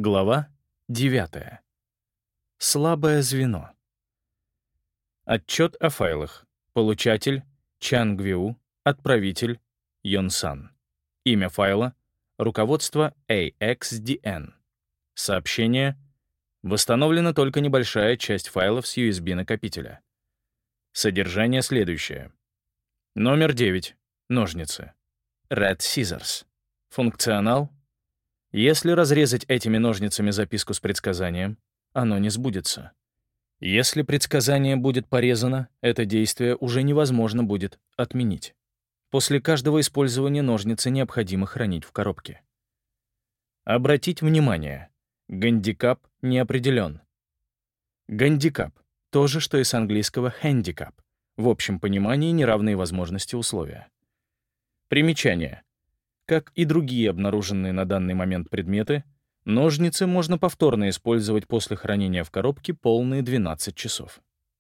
Глава 9. Слабое звено. Отчет о файлах. Получатель — Чангвиу, отправитель — Йонсан. Имя файла — руководство AXDN. Сообщение — восстановлена только небольшая часть файлов с USB-накопителя. Содержание следующее. Номер 9. Ножницы. Red Scissors. Функционал — если разрезать этими ножницами записку с предсказанием, оно не сбудется. Если предсказание будет порезано, это действие уже невозможно будет отменить. После каждого использования ножницы необходимо хранить в коробке. Обратить внимание. Гандикап не определен. Гандикап — то же, что и с английского handicap. В общем понимании неравные возможности условия. Примечание. Как и другие обнаруженные на данный момент предметы, ножницы можно повторно использовать после хранения в коробке полные 12 часов.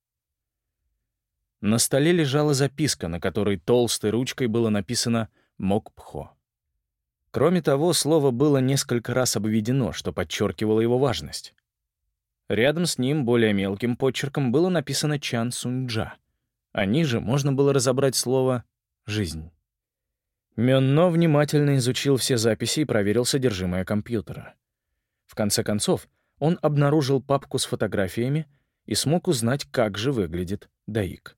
На столе лежала записка, на которой толстой ручкой было написано «Мокпхо». Кроме того, слово было несколько раз обведено, что подчеркивало его важность. Рядом с ним более мелким почерком было написано «Чан Суньджа», а ниже можно было разобрать слово «жизнь». Мённо внимательно изучил все записи и проверил содержимое компьютера. В конце концов, он обнаружил папку с фотографиями и смог узнать, как же выглядит Даик.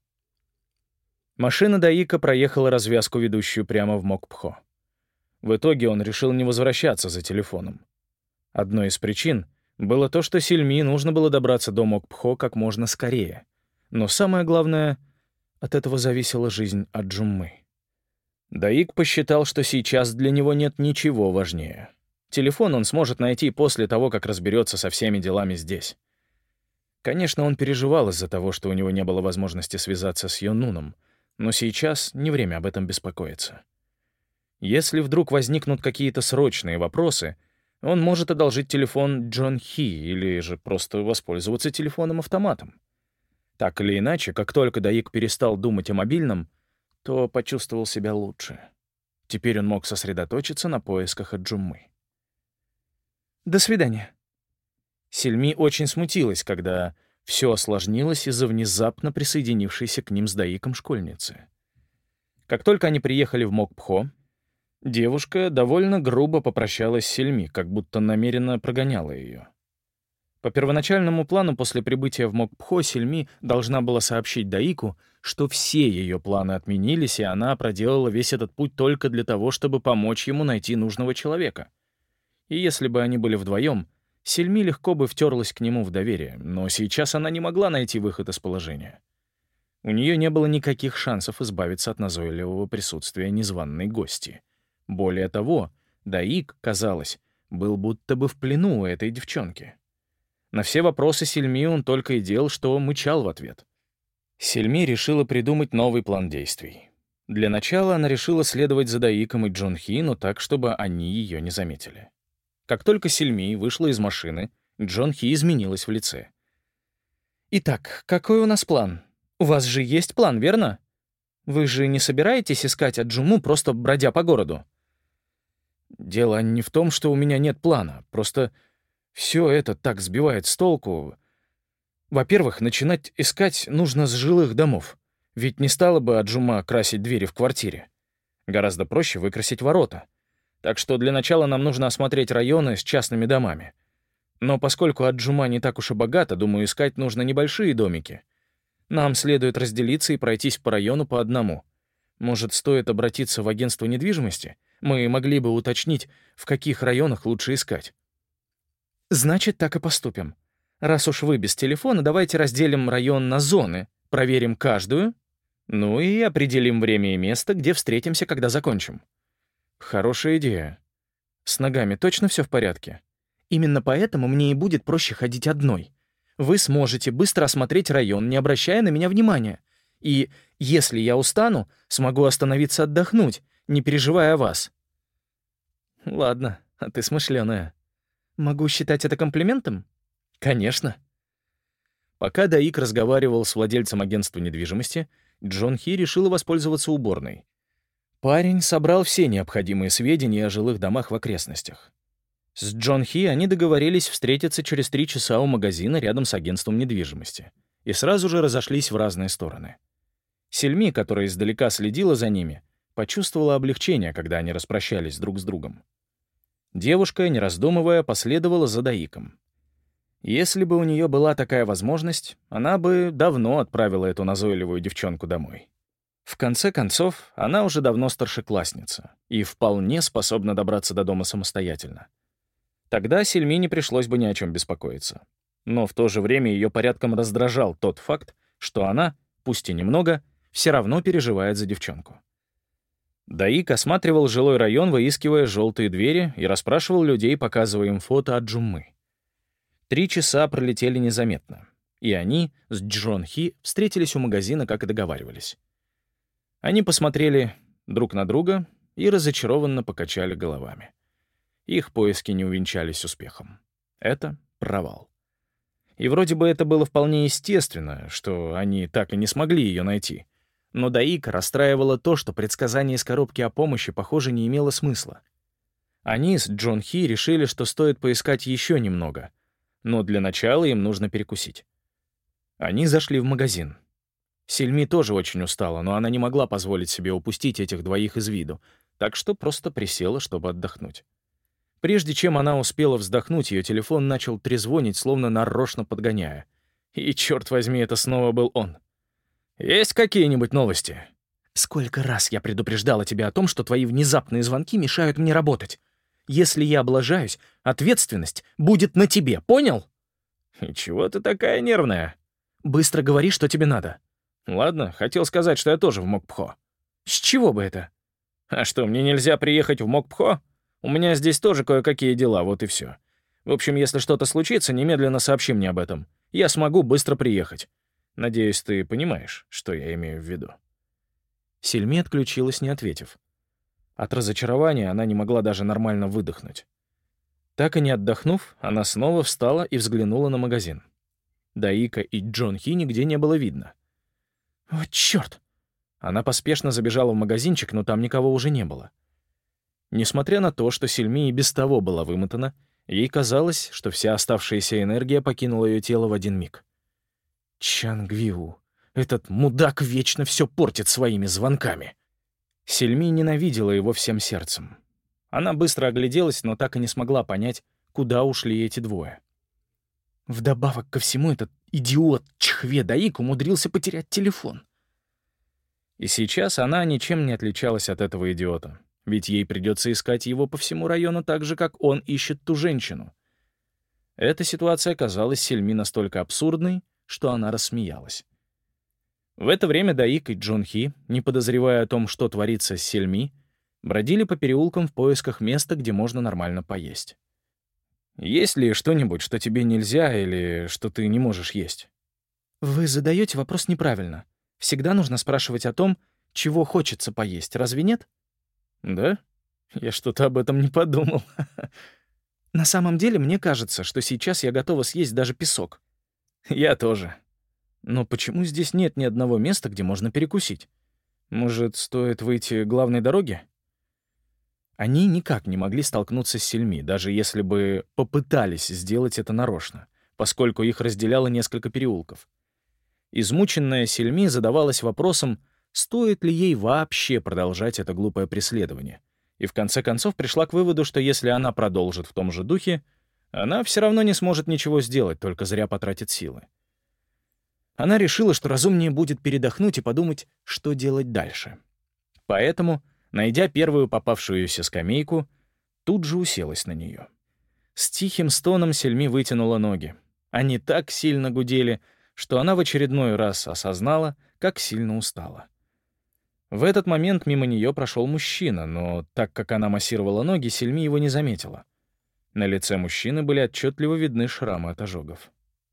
Машина Даика проехала развязку, ведущую прямо в Мокпхо. В итоге он решил не возвращаться за телефоном. Одной из причин было то, что Сильми нужно было добраться до Мокпхо как можно скорее. Но самое главное, от этого зависела жизнь Аджуммы. Даик посчитал, что сейчас для него нет ничего важнее. Телефон он сможет найти после того, как разберется со всеми делами здесь. Конечно, он переживал из-за того, что у него не было возможности связаться с Йонуном, но сейчас не время об этом беспокоиться. Если вдруг возникнут какие-то срочные вопросы, он может одолжить телефон Джон Хи или же просто воспользоваться телефоном-автоматом. Так или иначе, как только Даик перестал думать о мобильном, то почувствовал себя лучше. Теперь он мог сосредоточиться на поисках Аджуммы. «До свидания». Сильми очень смутилась, когда все осложнилось из-за внезапно присоединившейся к ним с Даиком школьницы. Как только они приехали в Мокпхо, девушка довольно грубо попрощалась с Сильми, как будто намеренно прогоняла ее. По первоначальному плану, после прибытия в Мокпхо, Сильми должна была сообщить Даику, что все ее планы отменились, и она проделала весь этот путь только для того, чтобы помочь ему найти нужного человека. И если бы они были вдвоем, Сильми легко бы втерлась к нему в доверие, но сейчас она не могла найти выход из положения. У нее не было никаких шансов избавиться от назойливого присутствия незваной гости. Более того, Даик, казалось, был будто бы в плену у этой девчонки. На все вопросы Сильми он только и делал, что мычал в ответ. Сильми решила придумать новый план действий. Для начала она решила следовать за Даиком и Джон Хи, но так, чтобы они ее не заметили. Как только Сильми вышла из машины, Джон Хи изменилась в лице. «Итак, какой у нас план? У вас же есть план, верно? Вы же не собираетесь искать Аджуму, просто бродя по городу?» «Дело не в том, что у меня нет плана, просто все это так сбивает с толку. Во-первых, начинать искать нужно с жилых домов, ведь не стала бы Аджума красить двери в квартире. Гораздо проще выкрасить ворота. Так что для начала нам нужно осмотреть районы с частными домами. Но поскольку Аджума не так уж и богата, думаю, искать нужно небольшие домики. Нам следует разделиться и пройтись по району по одному. Может, стоит обратиться в агентство недвижимости? Мы могли бы уточнить, в каких районах лучше искать. Значит, так и поступим. Раз уж вы без телефона, давайте разделим район на зоны, проверим каждую, ну и определим время и место, где встретимся, когда закончим. Хорошая идея. С ногами точно все в порядке? Именно поэтому мне и будет проще ходить одной. Вы сможете быстро осмотреть район, не обращая на меня внимания. И если я устану, смогу остановиться отдохнуть, не переживая о вас. Ладно, а ты смышленая. Могу считать это комплиментом? Конечно. Пока Даик разговаривал с владельцем агентства недвижимости, Джон Хи решила воспользоваться уборной. Парень собрал все необходимые сведения о жилых домах в окрестностях. С Джон Хи они договорились встретиться через 3 часа у магазина рядом с агентством недвижимости и сразу же разошлись в разные стороны. Сельми, которая издалека следила за ними, почувствовала облегчение, когда они распрощались друг с другом. Девушка, не раздумывая, последовала за Даиком. Если бы у нее была такая возможность, она бы давно отправила эту назойливую девчонку домой. В конце концов, она уже давно старшеклассница и вполне способна добраться до дома самостоятельно. Тогда Сельми не пришлось бы ни о чем беспокоиться. Но в то же время ее порядком раздражал тот факт, что она, пусть и немного, все равно переживает за девчонку. Даик осматривал жилой район, выискивая желтые двери, и расспрашивал людей, показывая им фото от Джуммы. 3 часа пролетели незаметно, и они с Джон Хи встретились у магазина, как и договаривались. Они посмотрели друг на друга и разочарованно покачали головами. Их поиски не увенчались успехом. Это провал. И вроде бы это было вполне естественно, что они так и не смогли ее найти. Но Даика расстраивало то, что предсказание из коробки о помощи, похоже, не имело смысла. Они с Джон Хи решили, что стоит поискать еще немного, но для начала им нужно перекусить. Они зашли в магазин. Сельми тоже очень устала, но она не могла позволить себе упустить этих двоих из виду, так что просто присела, чтобы отдохнуть. Прежде чем она успела вздохнуть, ее телефон начал трезвонить, словно нарочно подгоняя. И, черт возьми, это снова был он. «Есть какие-нибудь новости?» «Сколько раз я предупреждала тебя о том, что твои внезапные звонки мешают мне работать. Если я облажаюсь, ответственность будет на тебе, понял?» «И чего ты такая нервная?» «Быстро говори, что тебе надо». «Ладно, хотел сказать, что я тоже в Мокпхо». «С чего бы это?» «А что, мне нельзя приехать в Мокпхо? У меня здесь тоже кое-какие дела, вот и все. В общем, если что-то случится, немедленно сообщи мне об этом. Я смогу быстро приехать. Надеюсь, ты понимаешь, что я имею в виду». Сельми отключилась, не ответив. От разочарования она не могла даже нормально выдохнуть. Так и не отдохнув, она снова встала и взглянула на магазин. Даика и Джон Хи нигде не было видно. «Вот чёрт!» Она поспешно забежала в магазинчик, но там никого уже не было. Несмотря на то, что Сельми и без того была вымотана, ей казалось, что вся оставшаяся энергия покинула ее тело в один миг. Чангвиу, этот мудак вечно все портит своими звонками. Сельми ненавидела его всем сердцем. Она быстро огляделась, но так и не смогла понять, куда ушли эти двое. Вдобавок ко всему, этот идиот Чхве Даик умудрился потерять телефон. И сейчас она ничем не отличалась от этого идиота, ведь ей придется искать его по всему району так же, как он ищет ту женщину. Эта ситуация казалась Сельми настолько абсурдной, что она рассмеялась. В это время Даик и Джон Хи, не подозревая о том, что творится с Сельми, бродили по переулкам в поисках места, где можно нормально поесть. «Есть ли что-нибудь, что тебе нельзя или что ты не можешь есть?» «Вы задаете вопрос неправильно. Всегда нужно спрашивать о том, чего хочется поесть, разве нет?» «Да? Я что-то об этом не подумал». «На самом деле, мне кажется, что сейчас я готова съесть даже песок». «Я тоже. Но почему здесь нет ни одного места, где можно перекусить? Может, стоит выйти к главной дороге?» Они никак не могли столкнуться с Сельми, даже если бы попытались сделать это нарочно, поскольку их разделяло несколько переулков. Измученная Сельми задавалась вопросом, стоит ли ей вообще продолжать это глупое преследование, и в конце концов пришла к выводу, что если она продолжит в том же духе, она все равно не сможет ничего сделать, только зря потратит силы. Она решила, что разумнее будет передохнуть и подумать, что делать дальше. Поэтому, найдя первую попавшуюся скамейку, тут же уселась на нее. С тихим стоном Сельми вытянула ноги. Они так сильно гудели, что она в очередной раз осознала, как сильно устала. В этот момент мимо нее прошел мужчина, но так как она массировала ноги, Сельми его не заметила. На лице мужчины были отчетливо видны шрамы от ожогов.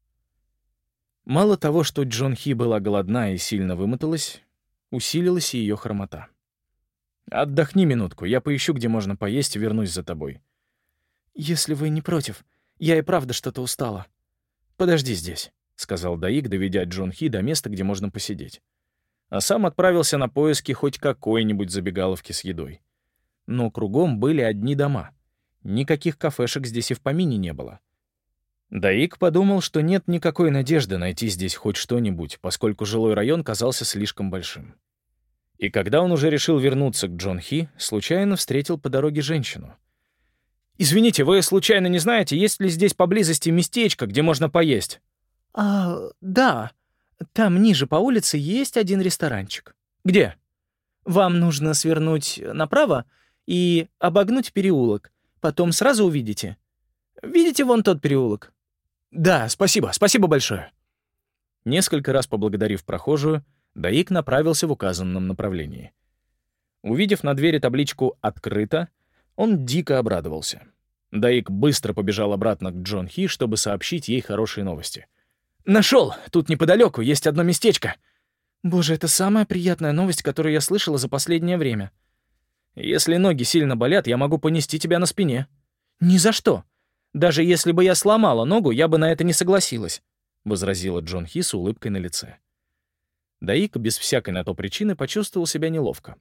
Мало того, что Джон Хи была голодна и сильно вымоталась, усилилась и ее хромота. «Отдохни минутку, я поищу, где можно поесть, и вернусь за тобой». «Если вы не против, я и правда что-то устала». «Подожди здесь», — сказал Даик, доведя Джон Хи до места, где можно посидеть. А сам отправился на поиски хоть какой-нибудь забегаловки с едой. Но кругом были одни дома. Никаких кафешек здесь и в помине не было. Даик подумал, что нет никакой надежды найти здесь хоть что-нибудь, поскольку жилой район казался слишком большим. И когда он уже решил вернуться к Джон Хи, случайно встретил по дороге женщину. «Извините, вы случайно не знаете, есть ли здесь поблизости местечко, где можно поесть?» Да. Там ниже по улице есть один ресторанчик. «Где?» Вам нужно свернуть направо и обогнуть переулок. Потом сразу увидите. Видите вон тот переулок?» «Да, спасибо большое». Несколько раз поблагодарив прохожую, Даик направился в указанном направлении. Увидев на двери табличку «Открыто», он дико обрадовался. Даик быстро побежал обратно к Джон Хи, чтобы сообщить ей хорошие новости. «Нашел! Тут неподалеку есть одно местечко!» «Боже, это самая приятная новость, которую я слышала за последнее время». «Если ноги сильно болят, я могу понести тебя на спине». «Ни за что! Даже если бы я сломала ногу, я бы на это не согласилась», — возразила Джон Хи с улыбкой на лице. Даик без всякой на то причины почувствовал себя неловко.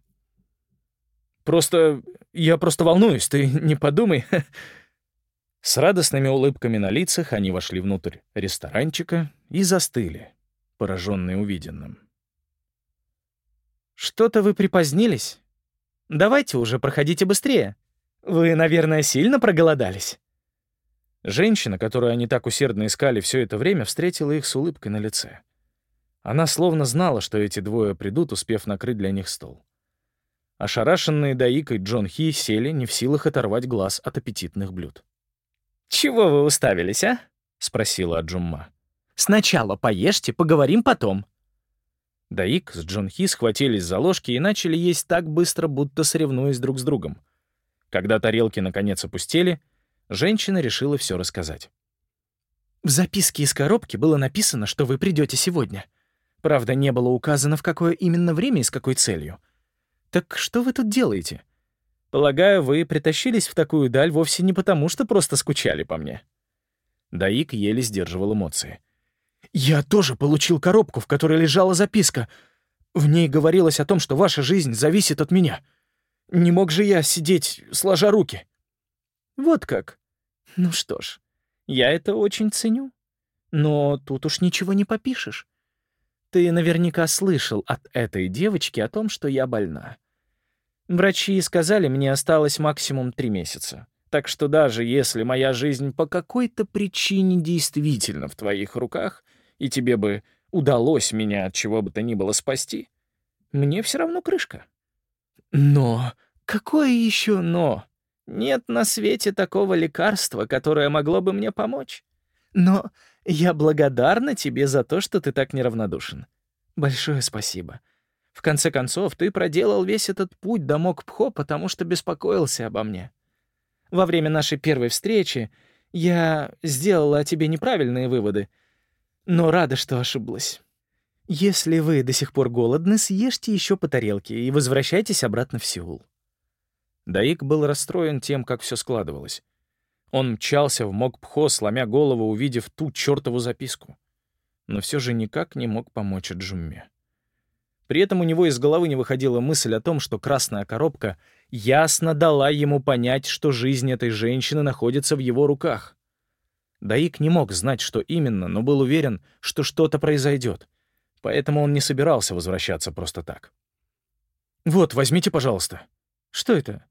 Я просто волнуюсь, ты не подумай». С радостными улыбками на лицах они вошли внутрь ресторанчика и застыли, пораженные увиденным. «Что-то вы припозднились? Давайте уже, проходите быстрее. Вы, наверное, сильно проголодались?» Женщина, которую они так усердно искали все это время, встретила их с улыбкой на лице. Она словно знала, что эти двое придут, успев накрыть для них стол. Ошарашенные Даик и Джон Хи сели, не в силах оторвать глаз от аппетитных блюд. «Чего вы уставились, а?» — спросила Аджумма. «Сначала поешьте, поговорим потом». Даик с Джон Хи схватились за ложки и начали есть так быстро, будто соревнуясь друг с другом. Когда тарелки наконец опустели, женщина решила все рассказать. «В записке из коробки было написано, что вы придете сегодня. Правда, не было указано, в какое именно время и с какой целью. Так что вы тут делаете? Полагаю, вы притащились в такую даль вовсе не потому, что просто скучали по мне». Даик еле сдерживал эмоции. «Я тоже получил коробку, в которой лежала записка. В ней говорилось о том, что ваша жизнь зависит от меня. Не мог же я сидеть, сложа руки». «Вот как? Ну что ж, я это очень ценю. Но тут уж ничего не попишешь. Ты наверняка слышал от этой девочки о том, что я больна. Врачи сказали, мне осталось максимум 3 месяца. Так что даже если моя жизнь по какой-то причине действительно в твоих руках, и тебе бы удалось меня от чего бы то ни было спасти, мне все равно крышка». «Но? Какое еще «но»? Нет на свете такого лекарства, которое могло бы мне помочь. Но я благодарна тебе за то, что ты так неравнодушен. Большое спасибо. В конце концов, ты проделал весь этот путь до Мокпхо, потому что беспокоился обо мне. Во время нашей первой встречи я сделала о тебе неправильные выводы, но рада, что ошиблась. Если вы до сих пор голодны, съешьте еще по тарелке и возвращайтесь обратно в Сеул». Даик был расстроен тем, как все складывалось. Он мчался в Мокпхо, сломя голову, увидев ту чертову записку. Но все же никак не мог помочь Аджумме. При этом у него из головы не выходила мысль о том, что красная коробка ясно дала ему понять, что жизнь этой женщины находится в его руках. Даик не мог знать, что именно, но был уверен, что что-то произойдет. Поэтому он не собирался возвращаться просто так. «Вот, возьмите, пожалуйста». «Что это?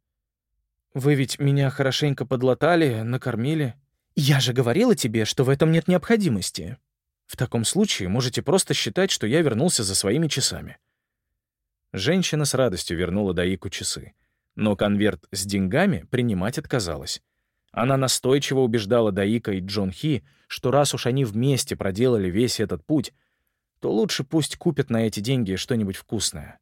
Вы ведь меня хорошенько подлатали, накормили. Я же говорила тебе, что в этом нет необходимости. В таком случае можете просто считать, что я вернулся за своими часами». Женщина с радостью вернула Даику часы, но конверт с деньгами принимать отказалась. Она настойчиво убеждала Даика и Джон Хи, что раз уж они вместе проделали весь этот путь, то лучше пусть купят на эти деньги что-нибудь вкусное.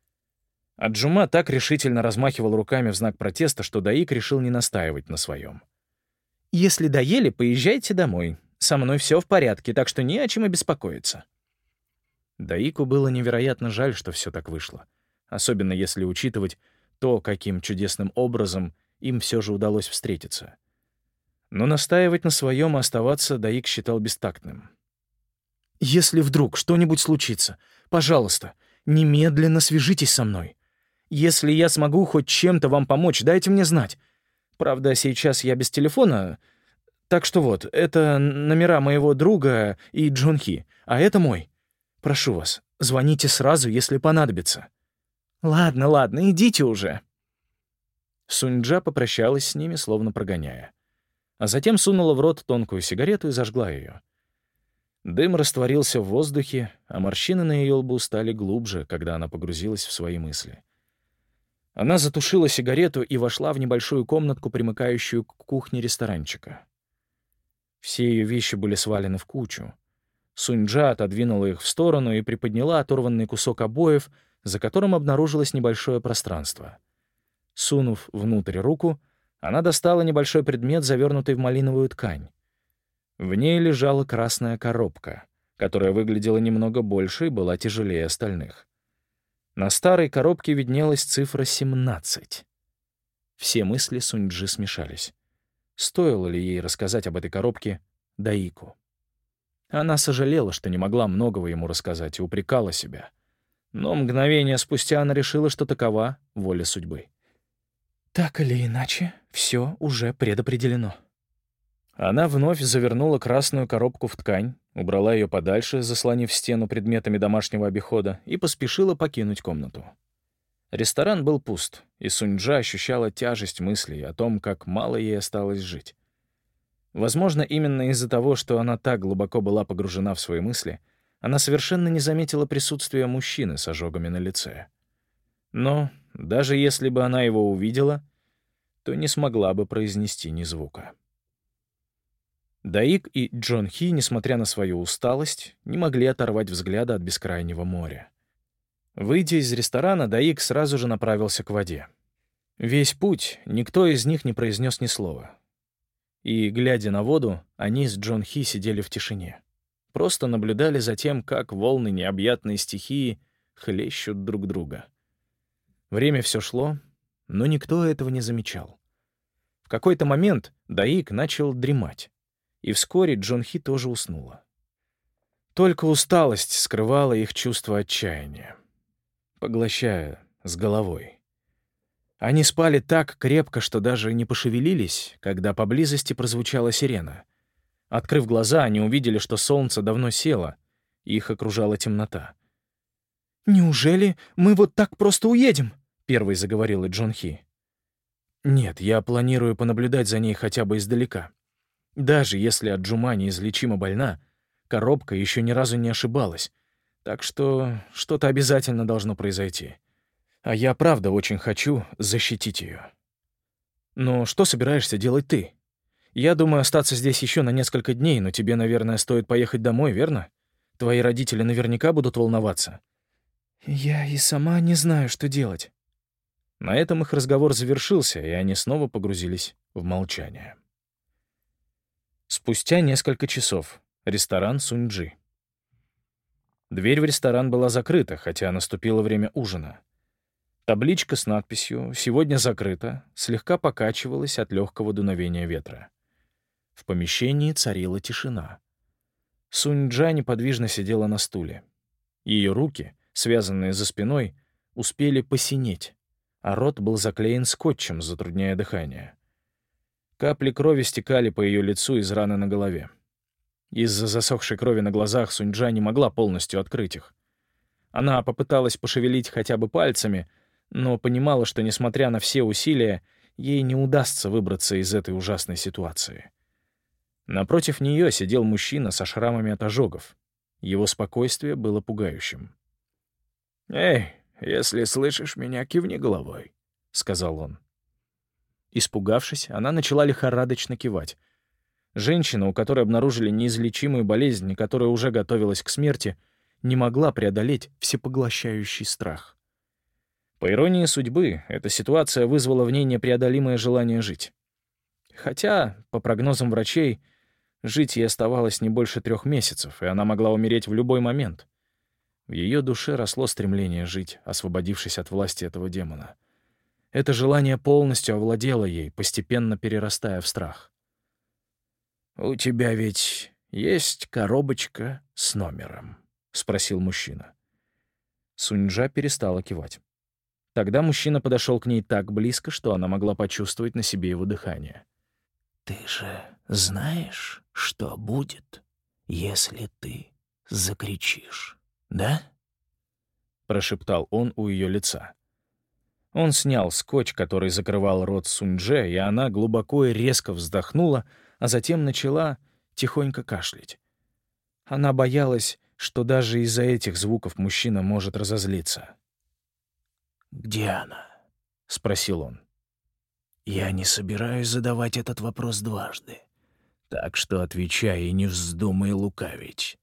Аджума так решительно размахивал руками в знак протеста, что Даик решил не настаивать на своем. «Если доели, поезжайте домой. Со мной все в порядке, так что не о чем и беспокоиться». Даику было невероятно жаль, что все так вышло, особенно если учитывать то, каким чудесным образом им все же удалось встретиться. Но настаивать на своем и оставаться Даик считал бестактным. «Если вдруг что-нибудь случится, пожалуйста, немедленно свяжитесь со мной. Если я смогу хоть чем-то вам помочь, дайте мне знать. Правда, сейчас я без телефона. Так что вот, это номера моего друга и Джонхи, а это мой. Прошу вас, звоните сразу, если понадобится». «Ладно, ладно, идите уже». Сунь-Джа попрощалась с ними, словно прогоняя. А затем сунула в рот тонкую сигарету и зажгла ее. Дым растворился в воздухе, а морщины на ее лбу стали глубже, когда она погрузилась в свои мысли. Она затушила сигарету и вошла в небольшую комнатку, примыкающую к кухне ресторанчика. Все ее вещи были свалены в кучу. Сунь-Джа отодвинула их в сторону и приподняла оторванный кусок обоев, за которым обнаружилось небольшое пространство. Сунув внутрь руку, она достала небольшой предмет, завернутый в малиновую ткань. В ней лежала красная коробка, которая выглядела немного больше и была тяжелее остальных. На старой коробке виднелась цифра 17. Все мысли Сунь-Джи смешались. Стоило ли ей рассказать об этой коробке Даику? Она сожалела, что не могла многого ему рассказать, и упрекала себя. Но мгновение спустя она решила, что такова воля судьбы. Так или иначе, все уже предопределено. Она вновь завернула красную коробку в ткань, убрала ее подальше, заслонив стену предметами домашнего обихода, и поспешила покинуть комнату. Ресторан был пуст, и Сунь-Джа ощущала тяжесть мыслей о том, как мало ей осталось жить. Возможно, именно из-за того, что она так глубоко была погружена в свои мысли, она совершенно не заметила присутствия мужчины с ожогами на лице. Но даже если бы она его увидела, то не смогла бы произнести ни звука. Даик и Джон-Хи, несмотря на свою усталость, не могли оторвать взгляда от бескрайнего моря. Выйдя из ресторана, Даик сразу же направился к воде. Весь путь никто из них не произнес ни слова. И, глядя на воду, они с Джон-Хи сидели в тишине. Просто наблюдали за тем, как волны необъятной стихии хлещут друг друга. Время все шло, но никто этого не замечал. В какой-то момент Даик начал дремать, и вскоре Джон-Хи тоже уснула. Только усталость скрывала их чувство отчаяния, поглощая с головой. Они спали так крепко, что даже не пошевелились, когда поблизости прозвучала сирена. Открыв глаза, они увидели, что солнце давно село, и их окружала темнота. «Неужели мы вот так просто уедем?» — первой заговорила Джон-Хи. «Нет, я планирую понаблюдать за ней хотя бы издалека. Даже если Аджума неизлечимо больна, коробка еще ни разу не ошибалась, так что что-то обязательно должно произойти. А я правда очень хочу защитить ее. Но что собираешься делать ты? Я думаю остаться здесь еще на несколько дней, но тебе, наверное, стоит поехать домой, верно? Твои родители наверняка будут волноваться». «Я и сама не знаю, что делать». На этом их разговор завершился, и они снова погрузились в молчание. Спустя несколько часов. Ресторан Сунь-Джи. Дверь в ресторан была закрыта, хотя наступило время ужина. Табличка с надписью «Сегодня закрыто» слегка покачивалась от легкого дуновения ветра. В помещении царила тишина. Сунь-Джа неподвижно сидела на стуле. Ее руки, связанные за спиной, успели посинеть, а рот был заклеен скотчем, затрудняя дыхание. Капли крови стекали по ее лицу из раны на голове. Из-за засохшей крови на глазах Сунь-Джа не могла полностью открыть их. Она попыталась пошевелить хотя бы пальцами, но понимала, что, несмотря на все усилия, ей не удастся выбраться из этой ужасной ситуации. Напротив нее сидел мужчина со шрамами от ожогов. Его спокойствие было пугающим. «Эй, если слышишь меня, кивни головой», — сказал он. Испугавшись, она начала лихорадочно кивать. Женщина, у которой обнаружили неизлечимую болезнь и которая уже готовилась к смерти, не могла преодолеть всепоглощающий страх. По иронии судьбы, эта ситуация вызвала в ней непреодолимое желание жить. Хотя, по прогнозам врачей, жить ей оставалось не больше 3 месяцев, и она могла умереть в любой момент. В ее душе росло стремление жить, освободившись от власти этого демона. Это желание полностью овладело ей, постепенно перерастая в страх. «У тебя ведь есть коробочка с номером?» — спросил мужчина. Сунь-Джа перестала кивать. Тогда мужчина подошел к ней так близко, что она могла почувствовать на себе его дыхание. «Ты же знаешь, что будет, если ты закричишь, да?» — прошептал он у ее лица. Он снял скотч, который закрывал рот Сунь-Дже, и она глубоко и резко вздохнула, а затем начала тихонько кашлять. Она боялась, что даже из-за этих звуков мужчина может разозлиться. «Где она?» — спросил он. «Я не собираюсь задавать этот вопрос дважды, так что отвечай и не вздумай лукавить».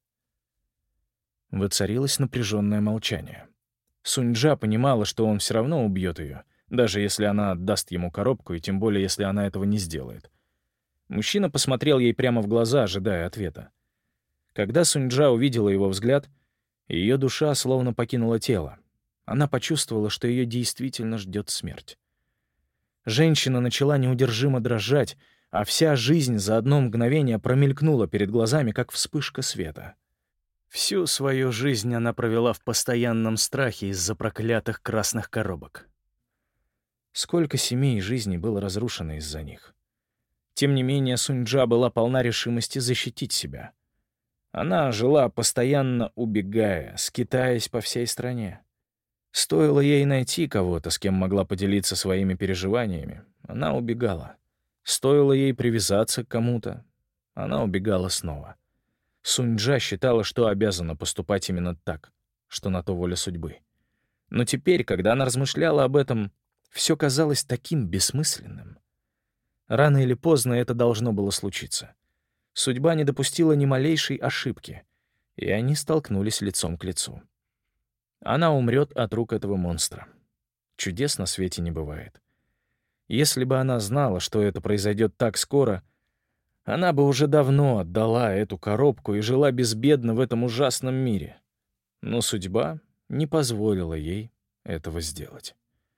Воцарилось напряженное молчание. Сунь-Джа понимала, что он все равно убьет ее, даже если она отдаст ему коробку, и тем более, если она этого не сделает. Мужчина посмотрел ей прямо в глаза, ожидая ответа. Когда Сунь-Джа увидела его взгляд, ее душа словно покинула тело. Она почувствовала, что ее действительно ждет смерть. Женщина начала неудержимо дрожать, а вся жизнь за одно мгновение промелькнула перед глазами, как вспышка света. Всю свою жизнь она провела в постоянном страхе из-за проклятых красных коробок. Сколько семей и жизней было разрушено из-за них. Тем не менее, Сунь-Джа была полна решимости защитить себя. Она жила, постоянно убегая, скитаясь по всей стране. Стоило ей найти кого-то, с кем могла поделиться своими переживаниями, она убегала. Стоило ей привязаться к кому-то, она убегала снова. Сунь-Джа считала, что обязана поступать именно так, что на то воля судьбы. Но теперь, когда она размышляла об этом, все казалось таким бессмысленным. Рано или поздно это должно было случиться. Судьба не допустила ни малейшей ошибки, и они столкнулись лицом к лицу. Она умрет от рук этого монстра. Чудес на свете не бывает. Если бы она знала, что это произойдет так скоро, она бы уже давно отдала эту коробку и жила безбедно в этом ужасном мире. Но судьба не позволила ей этого сделать.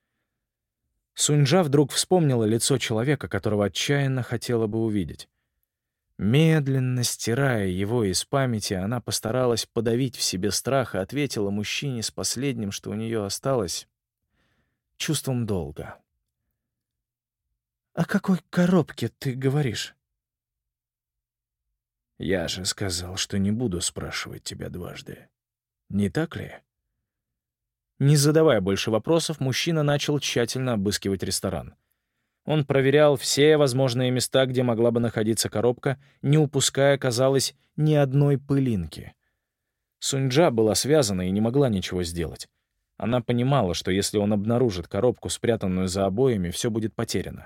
Сунь-Джа вдруг вспомнила лицо человека, которого отчаянно хотела бы увидеть. Медленно стирая его из памяти, она постаралась подавить в себе страх и ответила мужчине с последним, что у нее осталось, чувством долга. «О какой коробке ты говоришь?» «Я же сказал, что не буду спрашивать тебя дважды. Не так ли?» Не задавая больше вопросов, мужчина начал тщательно обыскивать ресторан. Он проверял все возможные места, где могла бы находиться коробка, не упуская, казалось, ни одной пылинки. Сунь-Джа была связана и не могла ничего сделать. Она понимала, что если он обнаружит коробку, спрятанную за обоями, все будет потеряно.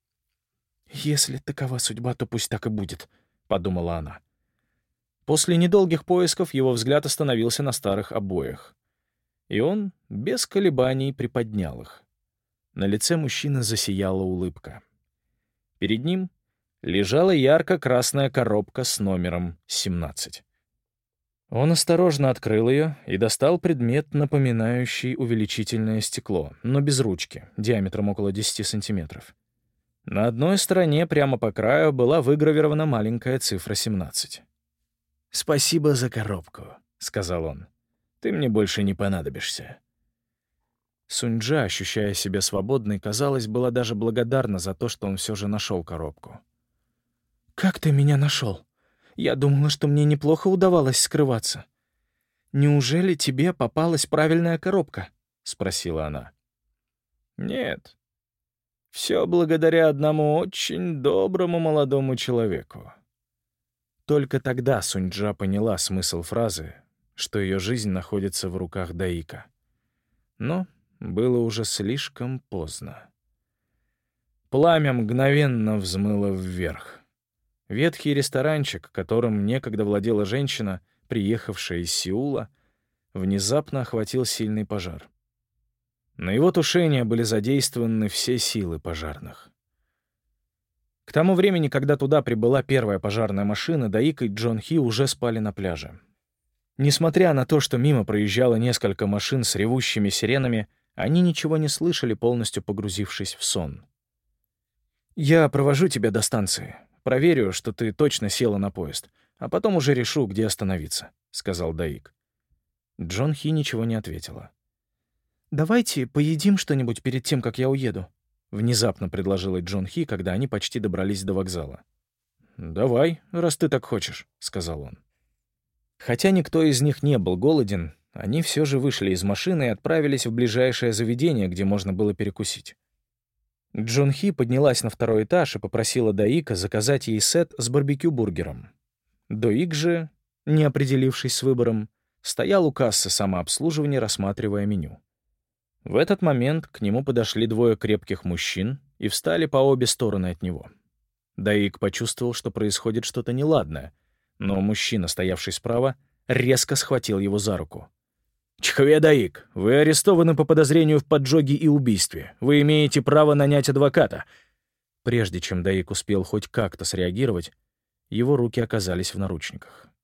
«Если такова судьба, то пусть так и будет», — подумала она. После недолгих поисков его взгляд остановился на старых обоях. И он без колебаний приподнял их. На лице мужчины засияла улыбка. Перед ним лежала ярко-красная коробка с номером 17. Он осторожно открыл ее и достал предмет, напоминающий увеличительное стекло, но без ручки, диаметром около 10 сантиметров. На одной стороне, прямо по краю, была выгравирована маленькая цифра 17. «Спасибо за коробку», — сказал он. «Ты мне больше не понадобишься». Сунь-Джа, ощущая себя свободной, казалось, была даже благодарна за то, что он все же нашел коробку. «Как ты меня нашел? Я думала, что мне неплохо удавалось скрываться. Неужели тебе попалась правильная коробка?» — спросила она. «Нет. Все благодаря одному очень доброму молодому человеку». Только тогда Сунь-Джа поняла смысл фразы, что ее жизнь находится в руках Даика. Но было уже слишком поздно. Пламя мгновенно взмыло вверх. Ветхий ресторанчик, которым некогда владела женщина, приехавшая из Сеула, внезапно охватил сильный пожар. На его тушение были задействованы все силы пожарных. К тому времени, когда туда прибыла первая пожарная машина, Даик и Джон Хи уже спали на пляже. Несмотря на то, что мимо проезжало несколько машин с ревущими сиренами, они ничего не слышали, полностью погрузившись в сон. «Я провожу тебя до станции. Проверю, что ты точно села на поезд, а потом уже решу, где остановиться», — сказал Даик. Джон Хи ничего не ответила. «Давайте поедим что-нибудь перед тем, как я уеду», — внезапно предложила Джон Хи, когда они почти добрались до вокзала. «Давай, раз ты так хочешь», — сказал он. Хотя никто из них не был голоден, они все же вышли из машины и отправились в ближайшее заведение, где можно было перекусить. Джон Хи поднялась на второй этаж и попросила Даика заказать ей сет с барбекю-бургером. Доик же, не определившись с выбором, стоял у кассы самообслуживания, рассматривая меню. В этот момент к нему подошли двое крепких мужчин и встали по обе стороны от него. Даик почувствовал, что происходит что-то неладное, но мужчина, стоявший справа, резко схватил его за руку. «Чхве Даик, вы арестованы по подозрению в поджоге и убийстве. Вы имеете право нанять адвоката». Прежде чем Даик успел хоть как-то среагировать, его руки оказались в наручниках.